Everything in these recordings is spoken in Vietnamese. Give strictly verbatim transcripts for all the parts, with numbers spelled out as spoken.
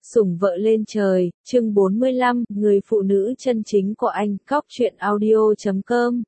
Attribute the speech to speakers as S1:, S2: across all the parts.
S1: Sủng vợ lên trời, chương bốn mươi lăm, người phụ nữ chân chính của anh, cóc truyện audio chấm com.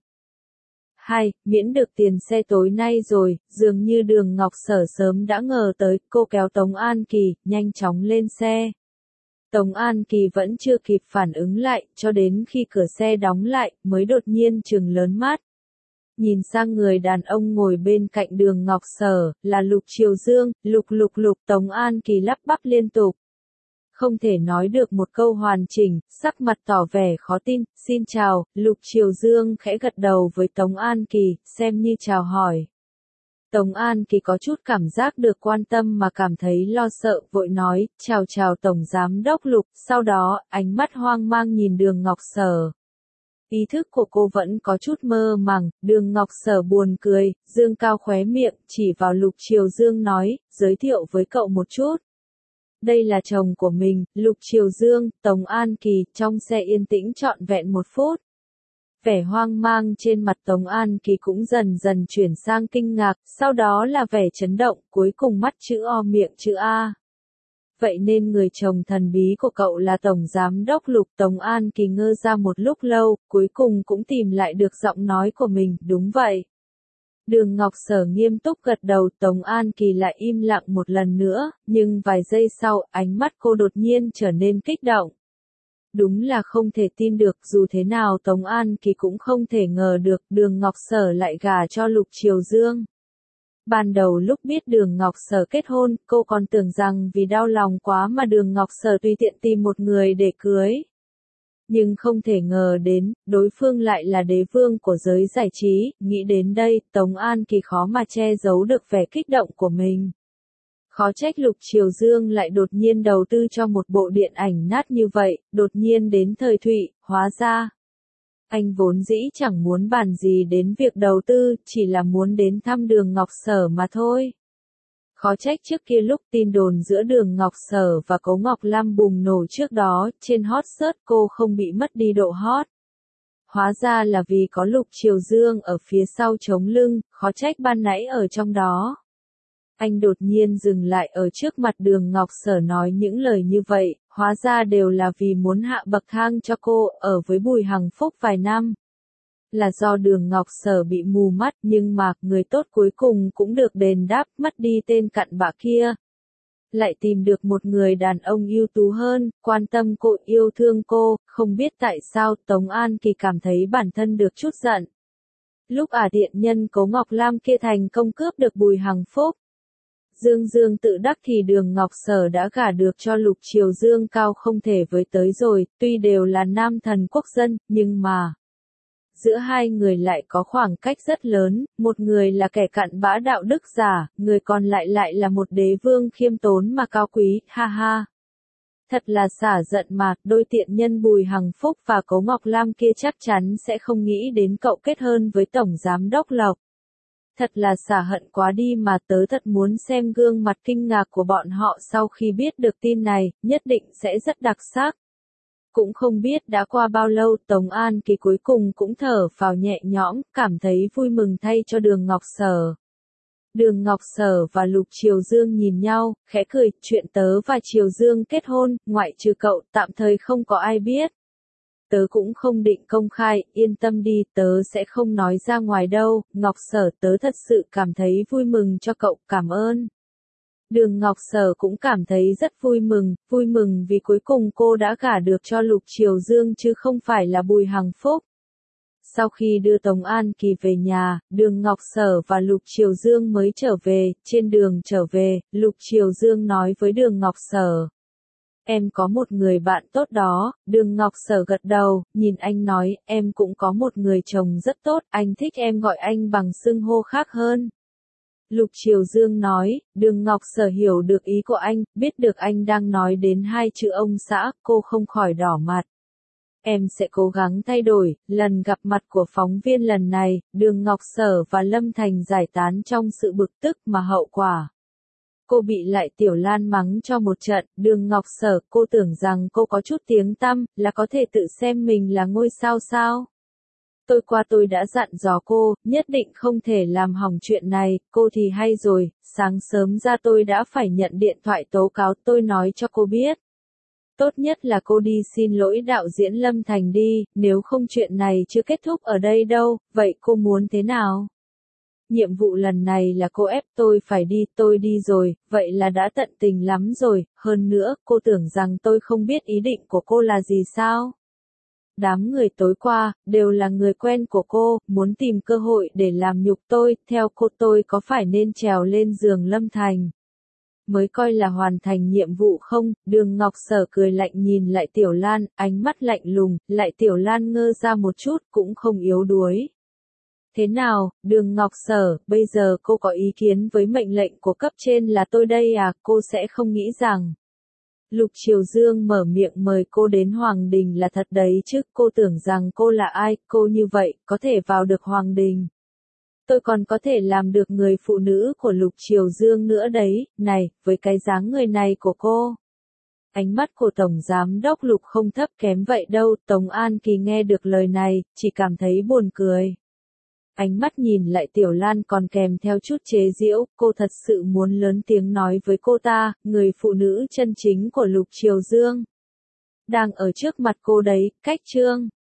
S1: hai. Miễn được tiền xe tối nay rồi, dường như Đường Ngọc Sở sớm đã ngờ tới, cô kéo Tống An Kỳ, nhanh chóng lên xe. Tống An Kỳ vẫn chưa kịp phản ứng lại, cho đến khi cửa xe đóng lại, mới đột nhiên trừng lớn mắt. Nhìn sang người đàn ông ngồi bên cạnh Đường Ngọc Sở, là Lục Triều Dương, lục lục lục Tống An Kỳ lắp bắp liên tục. Không thể nói được một câu hoàn chỉnh, sắc mặt tỏ vẻ khó tin, xin chào, Lục Triều Dương khẽ gật đầu với Tống An Kỳ, xem như chào hỏi. Tống An Kỳ có chút cảm giác được quan tâm mà cảm thấy lo sợ, vội nói, chào chào Tổng Giám Đốc Lục, sau đó, ánh mắt hoang mang nhìn Đường Ngọc Sở. Ý thức của cô vẫn có chút mơ màng, Đường Ngọc Sở buồn cười, dương cao khóe miệng, chỉ vào Lục Triều Dương nói, giới thiệu với cậu một chút. Đây là chồng của mình, Lục Triều Dương, Tống An Kỳ, trong xe yên tĩnh trọn vẹn một phút. Vẻ hoang mang trên mặt Tống An Kỳ cũng dần dần chuyển sang kinh ngạc, sau đó là vẻ chấn động, cuối cùng mắt chữ O miệng chữ A. Vậy nên người chồng thần bí của cậu là Tổng Giám Đốc Lục. Tống An Kỳ ngơ ra một lúc lâu, cuối cùng cũng tìm lại được giọng nói của mình, đúng vậy. Đường Ngọc Sở nghiêm túc gật đầu, Tống An Kỳ lại im lặng một lần nữa, nhưng vài giây sau, ánh mắt cô đột nhiên trở nên kích động. Đúng là không thể tin được, dù thế nào Tống An Kỳ cũng không thể ngờ được Đường Ngọc Sở lại gả cho Lục Triều Dương. Ban đầu lúc biết Đường Ngọc Sở kết hôn, cô còn tưởng rằng vì đau lòng quá mà Đường Ngọc Sở tùy tiện tìm một người để cưới. Nhưng không thể ngờ đến, đối phương lại là đế vương của giới giải trí, nghĩ đến đây, Tống An Kỳ khó mà che giấu được vẻ kích động của mình. Khó trách Lục Triều Dương lại đột nhiên đầu tư cho một bộ điện ảnh nát như vậy, đột nhiên đến thời thụy, hóa ra. Anh vốn dĩ chẳng muốn bàn gì đến việc đầu tư, chỉ là muốn đến thăm Đường Ngọc Sở mà thôi. Khó trách trước kia lúc tin đồn giữa Đường Ngọc Sở và Cố Ngọc Lam bùng nổ trước đó, trên hot search cô không bị mất đi độ hot. Hóa ra là vì có Lục Triều Dương ở phía sau chống lưng, khó trách ban nãy ở trong đó. Anh đột nhiên dừng lại ở trước mặt Đường Ngọc Sở nói những lời như vậy, hóa ra đều là vì muốn hạ bậc thang cho cô, ở với Bùi Hằng Phúc vài năm. Là do Đường Ngọc Sở bị mù mắt, nhưng mà, người tốt cuối cùng cũng được đền đáp, mất đi tên cặn bã kia. Lại tìm được một người đàn ông ưu tú hơn, quan tâm cô, yêu thương cô, không biết tại sao Tống An Kỳ cảm thấy bản thân được chút giận. Lúc ả điện nhân Cố Ngọc Lam kia thành công cướp được Bùi Hằng Phúc. Dương Dương tự đắc thì Đường Ngọc Sở đã gả được cho Lục Triều Dương cao không thể với tới rồi, tuy đều là nam thần quốc dân, nhưng mà giữa hai người lại có khoảng cách rất lớn, một người là kẻ cặn bã đạo đức giả, người còn lại lại là một đế vương khiêm tốn mà cao quý, ha ha. Thật là xả giận mà, đôi tiện nhân Bùi Hằng Phúc và Cố Ngọc Lam kia chắc chắn sẽ không nghĩ đến cậu kết hôn với Tổng Giám Đốc Lộc. Thật là xả hận quá đi mà, tớ thật muốn xem gương mặt kinh ngạc của bọn họ sau khi biết được tin này, nhất định sẽ rất đặc sắc. Cũng không biết đã qua bao lâu, Tống An Kỳ cuối cùng cũng thở phào nhẹ nhõm, cảm thấy vui mừng thay cho Đường Ngọc Sở. Đường Ngọc Sở và Lục Triều Dương nhìn nhau, khẽ cười, chuyện tớ và Triều Dương kết hôn, ngoại trừ cậu, tạm thời không có ai biết. Tớ cũng không định công khai, yên tâm đi, tớ sẽ không nói ra ngoài đâu, Ngọc Sở, tớ thật sự cảm thấy vui mừng cho cậu, cảm ơn. Đường Ngọc Sở cũng cảm thấy rất vui mừng, vui mừng vì cuối cùng cô đã gả được cho Lục Triều Dương chứ không phải là Bùi Hằng Phúc. Sau khi đưa Tống An Kỳ về nhà, Đường Ngọc Sở và Lục Triều Dương mới trở về, trên đường trở về, Lục Triều Dương nói với Đường Ngọc Sở. Em có một người bạn tốt đó, Đường Ngọc Sở gật đầu, nhìn anh nói, em cũng có một người chồng rất tốt, anh thích em gọi anh bằng xưng hô khác hơn. Lục Triều Dương nói, Đường Ngọc Sở hiểu được ý của anh, biết được anh đang nói đến hai chữ ông xã, cô không khỏi đỏ mặt. Em sẽ cố gắng thay đổi, lần gặp mặt của phóng viên lần này, Đường Ngọc Sở và Lâm Thành giải tán trong sự bực tức mà hậu quả. Cô bị lại Tiểu Lan mắng cho một trận, Đường Ngọc Sở, cô tưởng rằng cô có chút tiếng tăm, là có thể tự xem mình là ngôi sao sao? Tôi qua tôi đã dặn dò cô, nhất định không thể làm hỏng chuyện này, cô thì hay rồi, sáng sớm ra tôi đã phải nhận điện thoại tố cáo, tôi nói cho cô biết. Tốt nhất là cô đi xin lỗi đạo diễn Lâm Thành đi, nếu không chuyện này chưa kết thúc ở đây đâu, vậy cô muốn thế nào? Nhiệm vụ lần này là cô ép tôi phải đi, tôi đi rồi, vậy là đã tận tình lắm rồi, hơn nữa, cô tưởng rằng tôi không biết ý định của cô là gì sao? Đám người tối qua, đều là người quen của cô, muốn tìm cơ hội để làm nhục tôi, theo cô tôi có phải nên trèo lên giường Lâm Thành mới coi là hoàn thành nhiệm vụ không? Đường Ngọc Sở cười lạnh nhìn lại Tiểu Lan, ánh mắt lạnh lùng, lại Tiểu Lan ngơ ra một chút cũng không yếu đuối. Thế nào, Đường Ngọc Sở, bây giờ cô có ý kiến với mệnh lệnh của cấp trên là tôi đây à, cô sẽ không nghĩ rằng Lục Triều Dương mở miệng mời cô đến Hoàng Đình là thật đấy chứ, cô tưởng rằng cô là ai, cô như vậy, có thể vào được Hoàng Đình. Tôi còn có thể làm được người phụ nữ của Lục Triều Dương nữa đấy, này, với cái dáng người này của cô. Ánh mắt của Tổng Giám đốc Lục không thấp kém vậy đâu, Tống An Kỳ nghe được lời này, chỉ cảm thấy buồn cười. Ánh mắt nhìn lại Tiểu Lan còn kèm theo chút chế giễu, cô thật sự muốn lớn tiếng nói với cô ta, người phụ nữ chân chính của Lục Triều Dương. Đang ở trước mặt cô đấy, cách trương.